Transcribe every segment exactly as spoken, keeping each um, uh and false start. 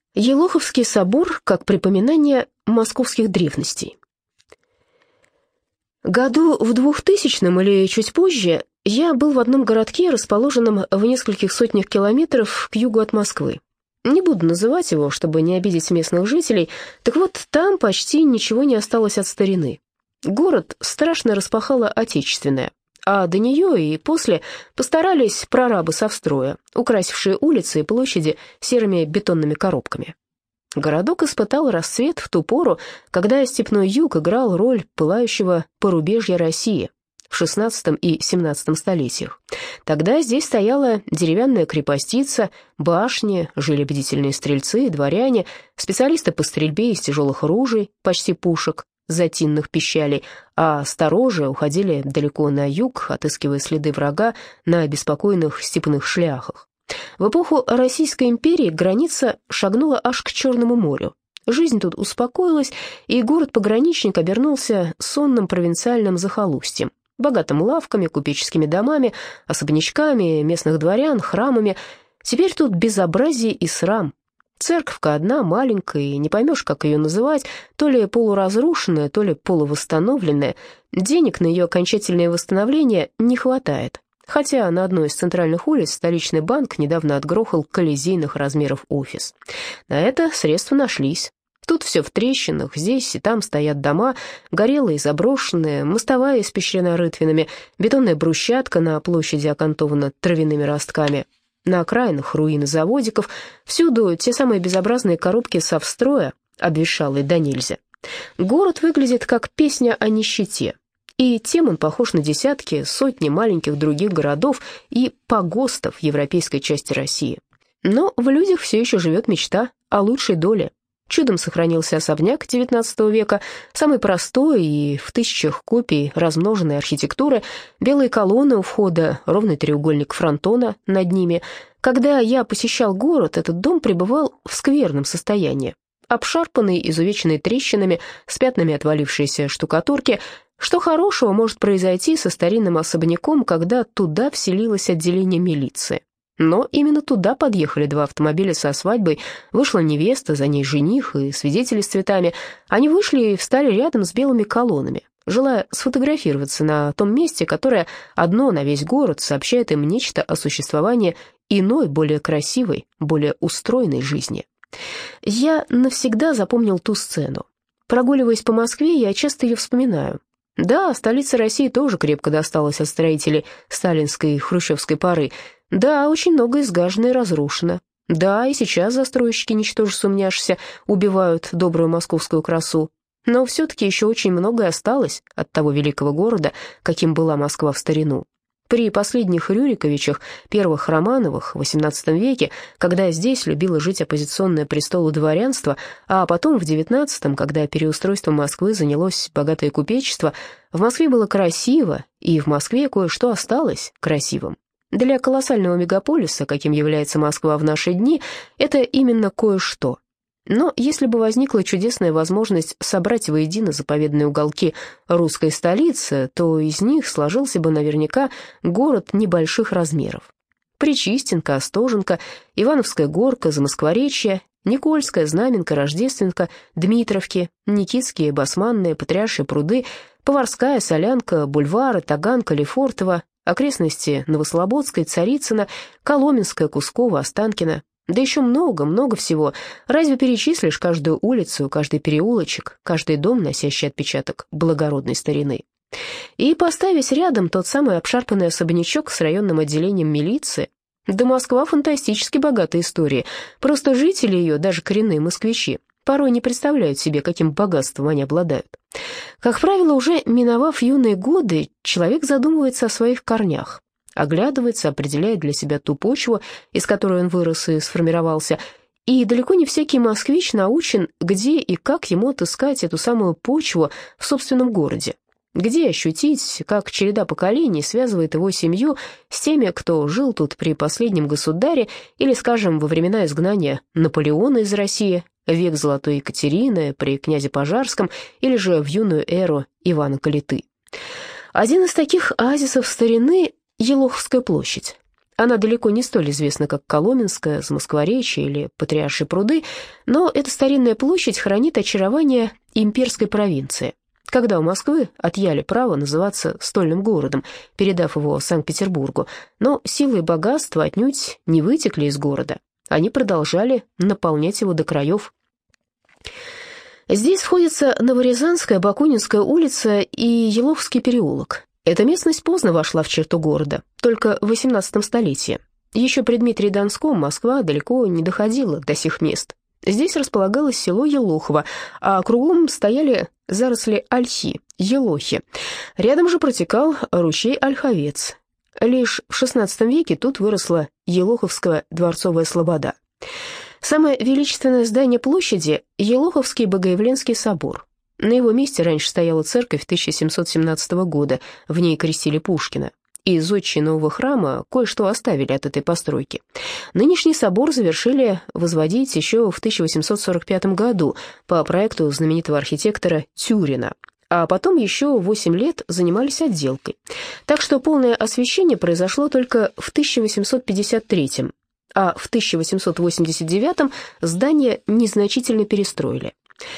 Елоховский собор как припоминание московских древностей. Году в двухтысячном или чуть позже я был в одном городке, расположенном в нескольких сотнях километров к югу от Москвы. Не буду называть его, чтобы не обидеть местных жителей, так вот там почти ничего не осталось от старины. Город страшно распахало отечественное, а до нее и после постарались прорабы совстроя, украсившие улицы и площади серыми бетонными коробками. Городок испытал расцвет в ту пору, когда степной юг играл роль пылающего порубежья России в шестнадцатом и семнадцатом столетиях. Тогда здесь стояла деревянная крепостица, башни, жили бдительные стрельцы, дворяне, специалисты по стрельбе из тяжелых ружей, почти пушек, затинных пищалей, а сторожи уходили далеко на юг, отыскивая следы врага на беспокойных степных шляхах. В эпоху Российской империи граница шагнула аж к Черному морю. Жизнь тут успокоилась, и город-пограничник обернулся сонным провинциальным захолустьем, богатым лавками, купеческими домами, особнячками, местных дворян, храмами. Теперь тут безобразие и срам. Церковка одна, маленькая, и не поймешь, как ее называть, то ли полуразрушенная, то ли полувосстановленная. Денег на ее окончательное восстановление не хватает, хотя на одной из центральных улиц столичный банк недавно отгрохал колизейных размеров офис. На это средства нашлись. Тут все в трещинах, здесь и там стоят дома, горелые и заброшенные, мостовая испещрена рытвинами, бетонная брусчатка на площади окантована травяными ростками. На окраинах руины заводиков, всюду те самые безобразные коробки совстроя, обветшалые да нельзя. Город выглядит как песня о нищете, и тем он похож на десятки, сотни маленьких других городов и погостов европейской части России. Но в людях все еще живет мечта о лучшей доле. Чудом сохранился особняк девятнадцатого века, самый простой и в тысячах копий размноженной архитектуры, белые колонны у входа, ровный треугольник фронтона над ними. Когда я посещал город, этот дом пребывал в скверном состоянии. Обшарпанный, изувеченный трещинами, с пятнами отвалившейся штукатурки. Что хорошего может произойти со старинным особняком, когда туда вселилось отделение милиции? Но именно туда подъехали два автомобиля со свадьбой, вышла невеста, за ней жених и свидетели с цветами. Они вышли и встали рядом с белыми колоннами, желая сфотографироваться на том месте, которое одно на весь город сообщает им нечто о существовании иной, более красивой, более устроенной жизни. Я навсегда запомнил ту сцену. Прогуливаясь по Москве, я часто ее вспоминаю. Да, столица России тоже крепко досталась от строителей сталинской и хрущевской поры. Да, очень много изгажено и разрушено. Да, и сейчас застройщики, ничтоже сумняшися, убивают добрую московскую красу. Но все-таки еще очень многое осталось от того великого города, каким была Москва в старину. При последних Рюриковичах, первых Романовых в восемнадцатом веке, когда здесь любило жить оппозиционное престолу дворянство, а потом в девятнадцатом, когда переустройством Москвы занялось богатое купечество, в Москве было красиво, и в Москве кое-что осталось красивым. Для колоссального мегаполиса, каким является Москва в наши дни, это именно кое-что. Но если бы возникла чудесная возможность собрать воедино заповедные уголки русской столицы, то из них сложился бы наверняка город небольших размеров. Причистенка, Остоженка, Ивановская Горка, Замоскворечье, Никольская, Знаменка, Рождественка, Дмитровки, Никитские, Басманные, Патриаршие пруды, Поварская, Солянка, Бульвары, Таганка, Лефортово, окрестности Новослободской, Царицына, Коломенская, Кусково, Останкино. Да еще много-много всего. Разве перечислишь каждую улицу, каждый переулочек, каждый дом, носящий отпечаток благородной старины? И поставить рядом тот самый обшарпанный особнячок с районным отделением милиции. Да Москва фантастически богатая история. Просто жители ее, даже коренные москвичи, порой не представляют себе, каким богатством они обладают. Как правило, уже миновав юные годы, человек задумывается о своих корнях, оглядывается, определяет для себя ту почву, из которой он вырос и сформировался, и далеко не всякий москвич научен, где и как ему отыскать эту самую почву в собственном городе, где ощутить, как череда поколений связывает его семью с теми, кто жил тут при последнем государе или, скажем, во времена изгнания Наполеона из России, век Золотой Екатерины при князе Пожарском или же в юную эру Ивана Калиты. Один из таких оазисов старины — Елоховская площадь. Она далеко не столь известна, как Коломенское, Замоскворечье или Патриаршие пруды, но эта старинная площадь хранит очарование имперской провинции. Когда у Москвы отъяли право называться стольным городом, передав его Санкт-Петербургу, но силы и богатства отнюдь не вытекли из города, они продолжали наполнять его до краев. Здесь сходятся Новорязанская, Бакунинская улица и Елоховский переулок. Эта местность поздно вошла в черту города, только в восемнадцатом столетии. Еще при Дмитрии Донском Москва далеко не доходила до сих мест. Здесь располагалось село Елохово, а кругом стояли заросли ольхи, елохи. Рядом же протекал ручей Ольховец. Лишь в шестнадцатом веке тут выросла Елоховская дворцовая слобода. Самое величественное здание площади – Елоховский Богоявленский собор. На его месте раньше стояла церковь тысяча семьсот семнадцатого года, в ней крестили Пушкина. Из зодчей нового храма кое-что оставили от этой постройки. Нынешний собор завершили возводить еще в тысяча восемьсот сорок пятом году по проекту знаменитого архитектора Тюрина, а потом еще восемь лет занимались отделкой. Так что полное освящение произошло только в тысяча восемьсот пятьдесят третьем, а в тысяча восемьсот восемьдесят девятом здание незначительно перестроили.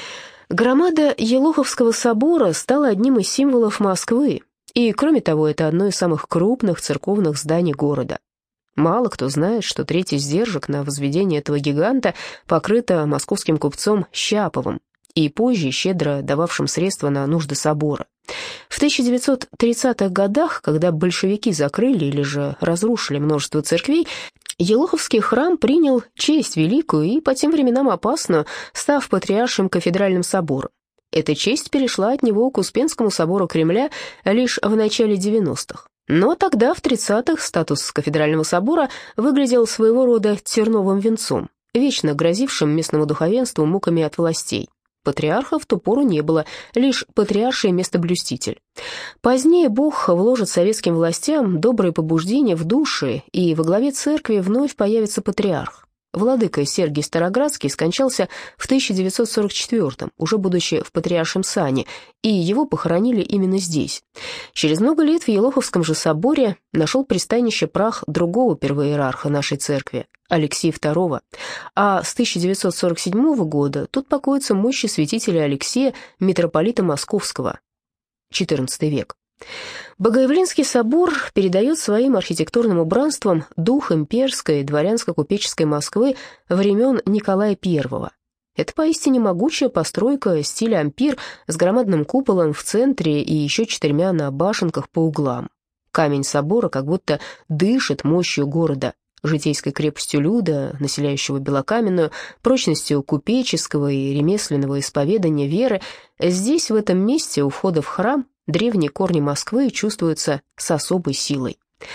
Громада Елоховского собора стала одним из символов Москвы, и, кроме того, это одно из самых крупных церковных зданий города. Мало кто знает, что треть издержек на возведение этого гиганта покрыта московским купцом Щаповым и позже щедро дававшим средства на нужды собора. В тысяча девятьсот тридцатых годах, когда большевики закрыли или же разрушили множество церквей, Елоховский храм принял честь великую и по тем временам опасную, став патриаршим кафедральным собором. Эта честь перешла от него к Успенскому собору Кремля лишь в начале девяностых. Но тогда, в тридцатых, статус кафедрального собора выглядел своего рода терновым венцом, вечно грозившим местному духовенству муками от властей. Патриарха в ту пору не было, лишь патриарший местоблюститель. Позднее Бог вложит советским властям добрые побуждения в души, и во главе церкви вновь появится патриарх. Владыка Сергий Староградский скончался в тысяча девятьсот сорок четвёртом, уже будучи в патриаршем сане, и его похоронили именно здесь. Через много лет в Елоховском же соборе нашел пристанище прах другого первоиерарха нашей церкви, Алексея второго, а с тысяча девятьсот сорок седьмого года тут покоятся мощи святителя Алексея, митрополита Московского, четырнадцатый век. Богоявленский собор передает своим архитектурным убранством дух имперской дворянско-купеческой Москвы времен Николая Первого. Это поистине могучая постройка стиля ампир с громадным куполом в центре и еще четырьмя на башенках по углам. Камень собора как будто дышит мощью города, житейской крепостью люда, населяющего Белокаменную, прочностью купеческого и ремесленного исповедания веры. Здесь, в этом месте, у входа в храм, древние корни Москвы чувствуются с особой силой.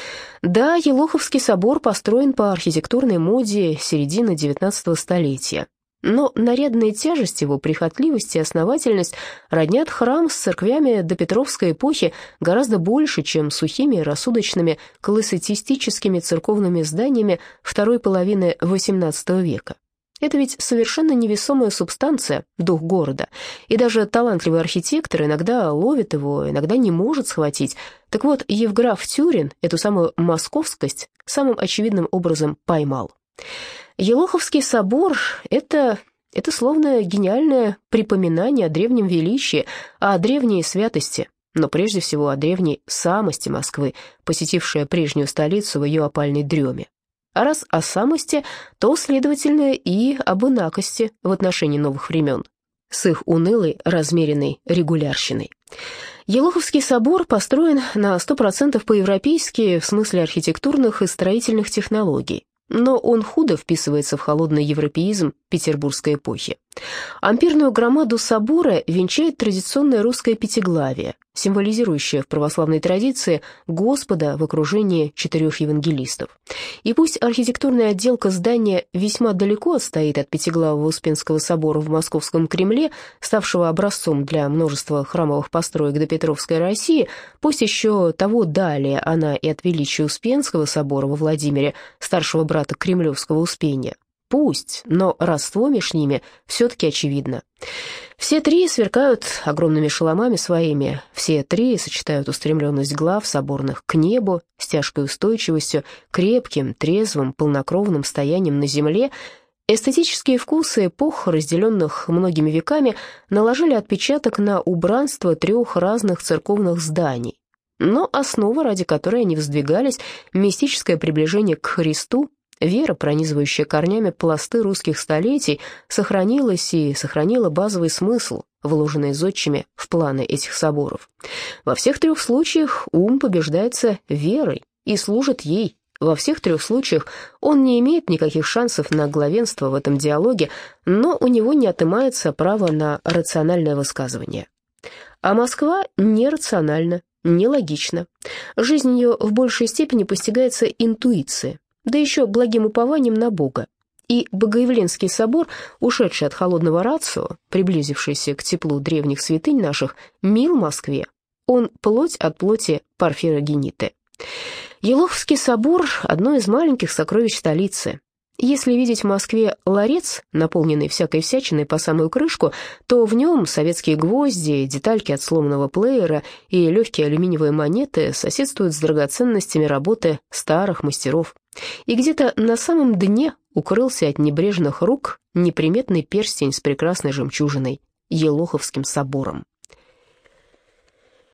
Да, Елоховский собор построен по архитектурной моде середины девятнадцатого столетия, но нарядная тяжесть его, прихотливость и основательность роднят храм с церквями допетровской эпохи гораздо больше, чем сухими рассудочными классицистическими церковными зданиями второй половины восемнадцатого века. Это ведь совершенно невесомая субстанция, дух города, и даже талантливый архитектор иногда ловит его, иногда не может схватить. Так вот, Евграф Тюрин эту самую московскость самым очевидным образом поймал. Елоховский собор — это, это словно гениальное припоминание о древнем величии, о древней святости, но прежде всего о древней самости Москвы, посетившей прежнюю столицу в ее опальной дреме. А раз о самости, то, следовательно, и об инакости в отношении новых времен, с их унылой, размеренной регулярщиной. Елоховский собор построен на сто процентов по-европейски в смысле архитектурных и строительных технологий, но он худо вписывается в холодный европеизм петербургской эпохи. Ампирную громаду собора венчает традиционное русское пятиглавие, символизирующее в православной традиции Господа в окружении четырех евангелистов. И пусть архитектурная отделка здания весьма далеко отстоит от пятиглавого Успенского собора в Московском Кремле, ставшего образцом для множества храмовых построек допетровской России, пусть еще того далее она и от величия Успенского собора во Владимире, старшего брата Кремлевского Успения, Пусть, но родство между ними все-таки очевидно. Все три сверкают огромными шеломами своими, все три сочетают устремленность глав соборных к небу с тяжкой устойчивостью, крепким, трезвым, полнокровным стоянием на земле. Эстетические вкусы эпох, разделенных многими веками, наложили отпечаток на убранство трех разных церковных зданий. Но основа, ради которой они воздвигались, мистическое приближение к Христу, вера, пронизывающая корнями пласты русских столетий, сохранилась и сохранила базовый смысл, вложенный зодчими в планы этих соборов. Во всех трех случаях ум побеждается верой и служит ей. Во всех трех случаях он не имеет никаких шансов на главенство в этом диалоге, но у него не отымается право на рациональное высказывание. А Москва нерациональна, нелогична. Жизнь ее в большей степени постигается интуицией, да еще благим упованием на Бога. И Богоявленский собор, ушедший от холодного рацио, приблизившийся к теплу древних святынь наших, мил Москве. Он плоть от плоти Порфирогениты. Елоховский собор – одно из маленьких сокровищ столицы. Если видеть в Москве ларец, наполненный всякой всячиной по самую крышку, то в нем советские гвозди, детальки от сломанного плеера и легкие алюминиевые монеты соседствуют с драгоценностями работы старых мастеров. И где-то на самом дне укрылся от небрежных рук неприметный перстень с прекрасной жемчужиной – Елоховским собором.